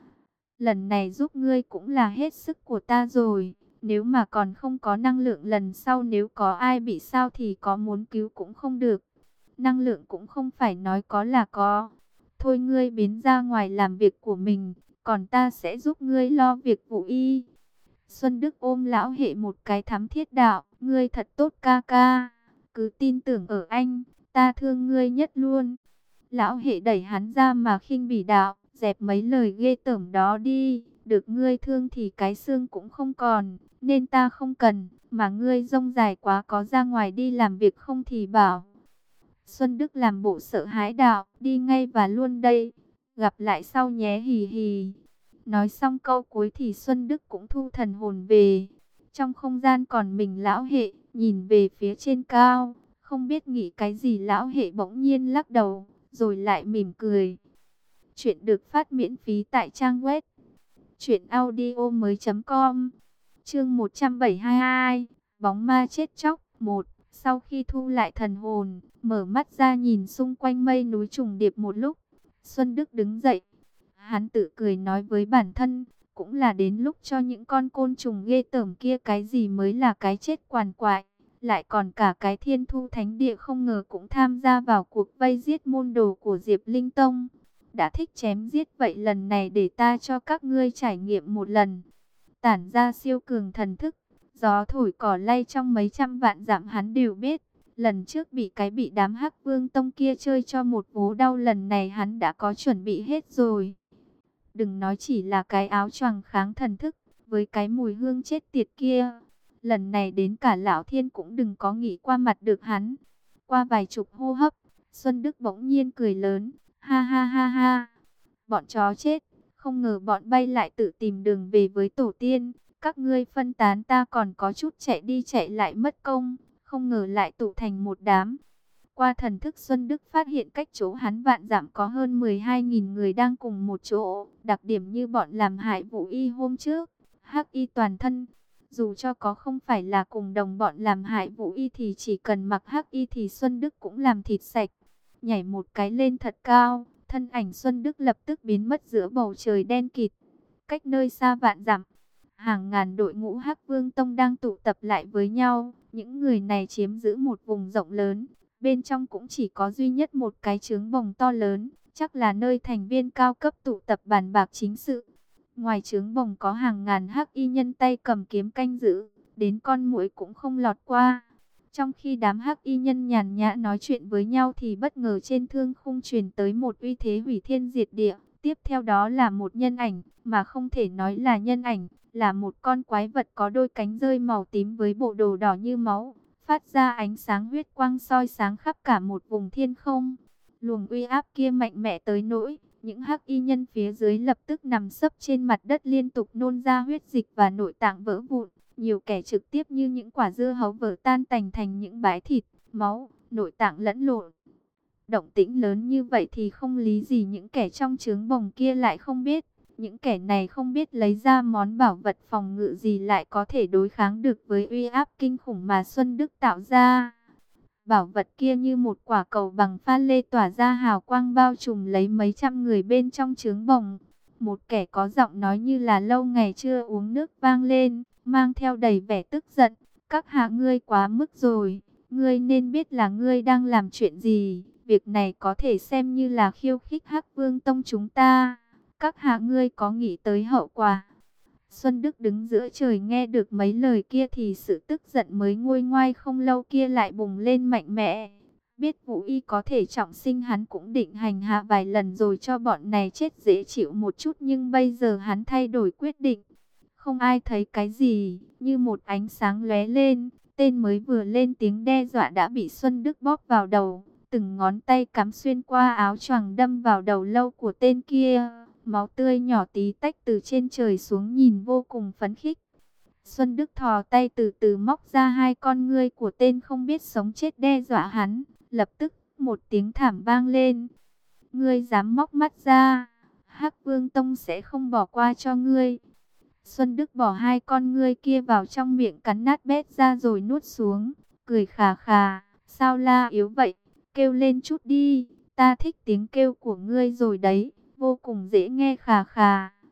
lần này giúp ngươi cũng là hết sức của ta rồi. Nếu mà còn không có năng lượng lần sau nếu có ai bị sao thì có muốn cứu cũng không được. Năng lượng cũng không phải nói có là có. Thôi ngươi biến ra ngoài làm việc của mình, còn ta sẽ giúp ngươi lo việc vụ y. Xuân Đức ôm lão hệ một cái thắm thiết đạo, ngươi thật tốt ca ca, cứ tin tưởng ở anh, ta thương ngươi nhất luôn. Lão hệ đẩy hắn ra mà khinh bỉ đạo, dẹp mấy lời ghê tởm đó đi, được ngươi thương thì cái xương cũng không còn, nên ta không cần, mà ngươi rông dài quá có ra ngoài đi làm việc không thì bảo. Xuân Đức làm bộ sợ hãi đạo, đi ngay và luôn đây, gặp lại sau nhé hì hì. Nói xong câu cuối thì Xuân Đức cũng thu thần hồn về. Trong không gian còn mình lão hệ, nhìn về phía trên cao, không biết nghĩ cái gì lão hệ bỗng nhiên lắc đầu, rồi lại mỉm cười. Chuyện được phát miễn phí tại trang web truyện audio mới chấm com. Chương một trăm bảy mươi hai, bóng ma chết chóc một. Sau khi thu lại thần hồn, mở mắt ra nhìn xung quanh mây núi trùng điệp một lúc, Xuân Đức đứng dậy. Hắn tự cười nói với bản thân, cũng là đến lúc cho những con côn trùng ghê tởm kia cái gì mới là cái chết quằn quại. Lại còn cả cái Thiên Thu Thánh Địa không ngờ cũng tham gia vào cuộc vây giết môn đồ của Diệp Linh Tông. Đã thích chém giết vậy lần này để ta cho các ngươi trải nghiệm một lần. Tản ra siêu cường thần thức, gió thổi cỏ lay trong mấy trăm vạn dặm hắn đều biết. Lần trước bị cái bị đám Hắc Vương Tông kia chơi cho một vố đau, lần này hắn đã có chuẩn bị hết rồi. Đừng nói chỉ là cái áo choàng kháng thần thức, với cái mùi hương chết tiệt kia, lần này đến cả Lão Thiên cũng đừng có nghĩ qua mặt được hắn. Qua vài chục hô hấp, Xuân Đức bỗng nhiên cười lớn, ha ha ha ha, bọn chó chết, không ngờ bọn bay lại tự tìm đường về với tổ tiên, các ngươi phân tán ta còn có chút chạy đi chạy lại mất công, không ngờ lại tụ thành một đám. Qua thần thức Xuân Đức phát hiện cách chỗ hắn vạn dặm có hơn mười hai nghìn người đang cùng một chỗ, đặc điểm như bọn làm hại Vũ Y hôm trước, hắc y toàn thân. Dù cho có không phải là cùng đồng bọn làm hại Vũ Y thì chỉ cần mặc hắc y thì Xuân Đức cũng làm thịt sạch. Nhảy một cái lên thật cao, thân ảnh Xuân Đức lập tức biến mất giữa bầu trời đen kịt. Cách nơi xa vạn dặm, hàng ngàn đội ngũ Hắc Vương Tông đang tụ tập lại với nhau. Những người này chiếm giữ một vùng rộng lớn. Bên trong cũng chỉ có duy nhất một cái trướng bồng to lớn, chắc là nơi thành viên cao cấp tụ tập bàn bạc chính sự. Ngoài trướng bồng có hàng ngàn hắc y nhân tay cầm kiếm canh giữ, đến con muỗi cũng không lọt qua. Trong khi đám hắc y nhân nhàn nhã nói chuyện với nhau thì bất ngờ trên thương khung truyền tới một uy thế hủy thiên diệt địa. Tiếp theo đó là một nhân ảnh, mà không thể nói là nhân ảnh, là một con quái vật có đôi cánh rơi màu tím với bộ đồ đỏ như máu, phát ra ánh sáng huyết quang soi sáng khắp cả một vùng thiên không. Luồng uy áp kia mạnh mẽ tới nỗi những hắc y nhân phía dưới lập tức nằm sấp trên mặt đất liên tục nôn ra huyết dịch và nội tạng vỡ vụn. Nhiều kẻ trực tiếp như những quả dưa hấu vỡ tan tành thành những bãi thịt, máu, nội tạng lẫn lộn. Động tĩnh lớn như vậy thì không lý gì những kẻ trong trướng bồng kia lại không biết. Những kẻ này không biết lấy ra món bảo vật phòng ngự gì lại có thể đối kháng được với uy áp kinh khủng mà Xuân Đức tạo ra. Bảo vật kia như một quả cầu bằng pha lê tỏa ra hào quang bao trùm lấy mấy trăm người bên trong trướng bồng. Một kẻ có giọng nói như là lâu ngày chưa uống nước vang lên, mang theo đầy vẻ tức giận. Các hạ ngươi quá mức rồi, ngươi nên biết là ngươi đang làm chuyện gì. Việc này có thể xem như là khiêu khích Hắc Vương Tông chúng ta. Các hạ ngươi có nghĩ tới hậu quả? Xuân Đức đứng giữa trời nghe được mấy lời kia thì sự tức giận mới nguôi ngoai không lâu kia lại bùng lên mạnh mẽ. Biết Vũ Y có thể trọng sinh hắn cũng định hành hạ vài lần rồi cho bọn này chết dễ chịu một chút, nhưng bây giờ hắn thay đổi quyết định. Không ai thấy cái gì, như một ánh sáng lóe lên, tên mới vừa lên tiếng đe dọa đã bị Xuân Đức bóp vào đầu. Từng ngón tay cắm xuyên qua áo choàng đâm vào đầu lâu của tên kia. Máu tươi nhỏ tí tách từ trên trời xuống nhìn vô cùng phấn khích. Xuân Đức thò tay từ từ móc ra hai con ngươi của tên không biết sống chết đe dọa hắn. Lập tức một tiếng thảm vang lên. Ngươi dám móc mắt ra, Hắc Vương Tông sẽ không bỏ qua cho ngươi. Xuân Đức bỏ hai con ngươi kia vào trong miệng cắn nát bét ra rồi nuốt xuống. Cười khà khà, sao la yếu vậy, kêu lên chút đi, ta thích tiếng kêu của ngươi rồi đấy. Vô cùng dễ nghe khà khà.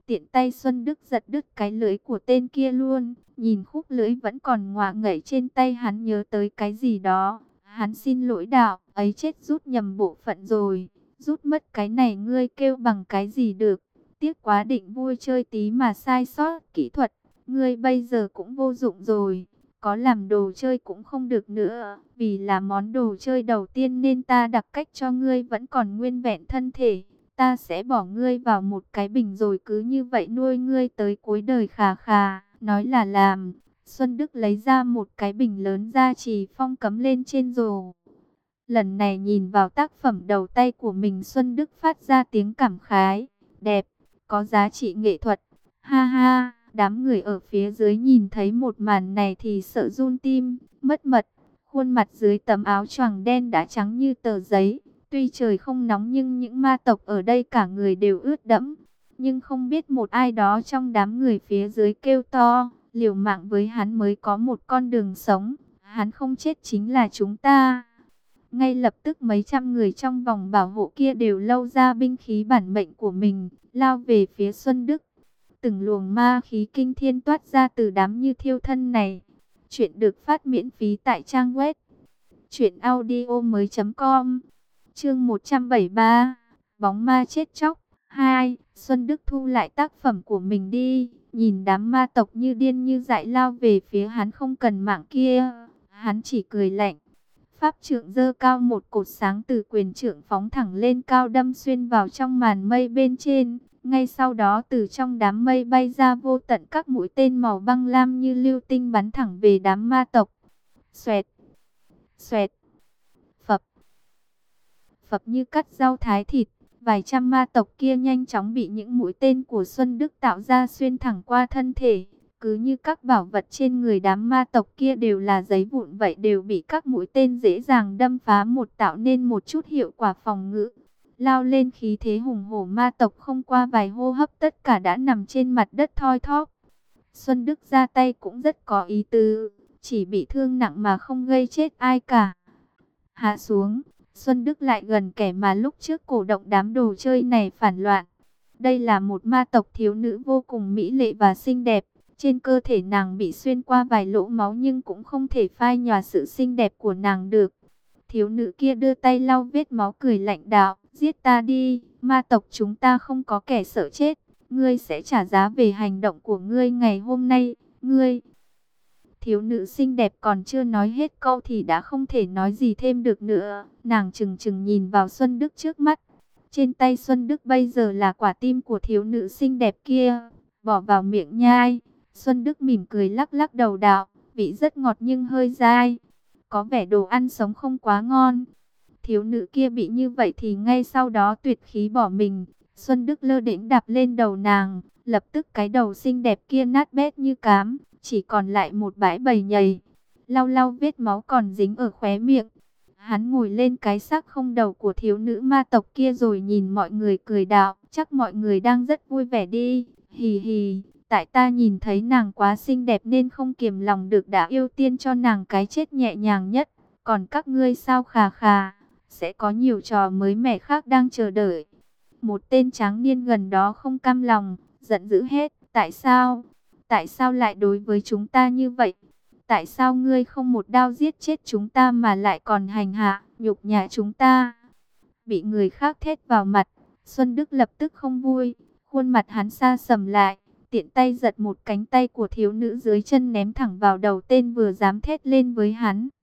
Tiện tay Xuân Đức giật đứt cái lưỡi của tên kia luôn. Nhìn khúc lưỡi vẫn còn ngòa ngẩy trên tay, hắn nhớ tới cái gì đó. Hắn xin lỗi đạo, ấy chết, rút nhầm bộ phận rồi. Rút mất cái này ngươi kêu bằng cái gì được. Tiếc quá, định vui chơi tí mà sai sót kỹ thuật. Ngươi bây giờ cũng vô dụng rồi. Có làm đồ chơi cũng không được nữa. Vì là món đồ chơi đầu tiên nên ta đặc cách cho ngươi vẫn còn nguyên vẹn thân thể. Ta sẽ bỏ ngươi vào một cái bình rồi cứ như vậy nuôi ngươi tới cuối đời khà khà. Nói là làm. Xuân Đức lấy ra một cái bình lớn gia trì phong cấm lên trên rổ. Lần này nhìn vào tác phẩm đầu tay của mình, Xuân Đức phát ra tiếng cảm khái. Đẹp, có giá trị nghệ thuật. Ha ha, đám người ở phía dưới nhìn thấy một màn này thì sợ run tim, mất mật. Khuôn mặt dưới tấm áo choàng đen đã trắng như tờ giấy. Tuy trời không nóng nhưng những ma tộc ở đây cả người đều ướt đẫm. Nhưng không biết một ai đó trong đám người phía dưới kêu to, liều mạng với hắn mới có một con đường sống. Hắn không chết chính là chúng ta. Ngay lập tức mấy trăm người trong vòng bảo hộ kia đều lâu ra binh khí bản mệnh của mình, lao về phía Xuân Đức. Từng luồng ma khí kinh thiên toát ra từ đám như thiêu thân này. Chuyện được phát miễn phí tại trang web truyện audio mới chấm com. Chương một trăm bảy mươi ba, bóng ma chết chóc. Hai, Xuân Đức thu lại tác phẩm của mình đi, nhìn đám ma tộc như điên như dại lao về phía hắn không cần mạng kia, hắn chỉ cười lạnh. Pháp trượng giơ cao một cột sáng từ quyền trượng phóng thẳng lên cao, đâm xuyên vào trong màn mây bên trên. Ngay sau đó từ trong đám mây bay ra vô tận các mũi tên màu băng lam như lưu tinh bắn thẳng về đám ma tộc. Xoẹt, xoẹt, phập, phập như cắt rau thái thịt. Vài trăm ma tộc kia nhanh chóng bị những mũi tên của Xuân Đức tạo ra xuyên thẳng qua thân thể. Cứ như các bảo vật trên người đám ma tộc kia đều là giấy vụn vậy, đều bị các mũi tên dễ dàng đâm phá một, tạo nên một chút hiệu quả phòng ngự. Lao lên khí thế hùng hổ, ma tộc không qua vài hô hấp tất cả đã nằm trên mặt đất thoi thóp. Xuân Đức ra tay cũng rất có ý tứ, chỉ bị thương nặng mà không gây chết ai cả. Hạ xuống, Xuân Đức lại gần kẻ mà lúc trước cổ động đám đồ chơi này phản loạn. Đây là một ma tộc thiếu nữ vô cùng mỹ lệ và xinh đẹp. Trên cơ thể nàng bị xuyên qua vài lỗ máu nhưng cũng không thể phai nhòa sự xinh đẹp của nàng được. Thiếu nữ kia đưa tay lau vết máu, cười lạnh đạo, giết ta đi, ma tộc chúng ta không có kẻ sợ chết. Ngươi sẽ trả giá về hành động của ngươi ngày hôm nay, ngươi. Thiếu nữ xinh đẹp còn chưa nói hết câu thì đã không thể nói gì thêm được nữa. Nàng trừng trừng nhìn vào Xuân Đức trước mắt. Trên tay Xuân Đức bây giờ là quả tim của thiếu nữ xinh đẹp kia, bỏ vào miệng nhai. Xuân Đức mỉm cười lắc lắc đầu đạo, vị rất ngọt nhưng hơi dai. Có vẻ đồ ăn sống không quá ngon. Thiếu nữ kia bị như vậy thì ngay sau đó tuyệt khí bỏ mình. Xuân Đức lơ đễnh đạp lên đầu nàng, lập tức cái đầu xinh đẹp kia nát bét như cám, chỉ còn lại một bãi bầy nhầy. Lau lau vết máu còn dính ở khóe miệng, hắn ngồi lên cái xác không đầu của thiếu nữ ma tộc kia rồi nhìn mọi người cười đạo, chắc mọi người đang rất vui vẻ đi, hì hì. Tại ta nhìn thấy nàng quá xinh đẹp nên không kiềm lòng được đã ưu tiên cho nàng cái chết nhẹ nhàng nhất. Còn các ngươi sao, khà khà, sẽ có nhiều trò mới mẻ khác đang chờ đợi. Một tên tráng niên gần đó không cam lòng, giận dữ hết. Tại sao? Tại sao lại đối với chúng ta như vậy? Tại sao ngươi không một đao giết chết chúng ta mà lại còn hành hạ, nhục nhã chúng ta? Bị người khác thét vào mặt, Xuân Đức lập tức không vui, khuôn mặt hắn sa sầm lại. Tiện tay giật một cánh tay của thiếu nữ dưới chân ném thẳng vào đầu tên vừa dám thét lên với hắn.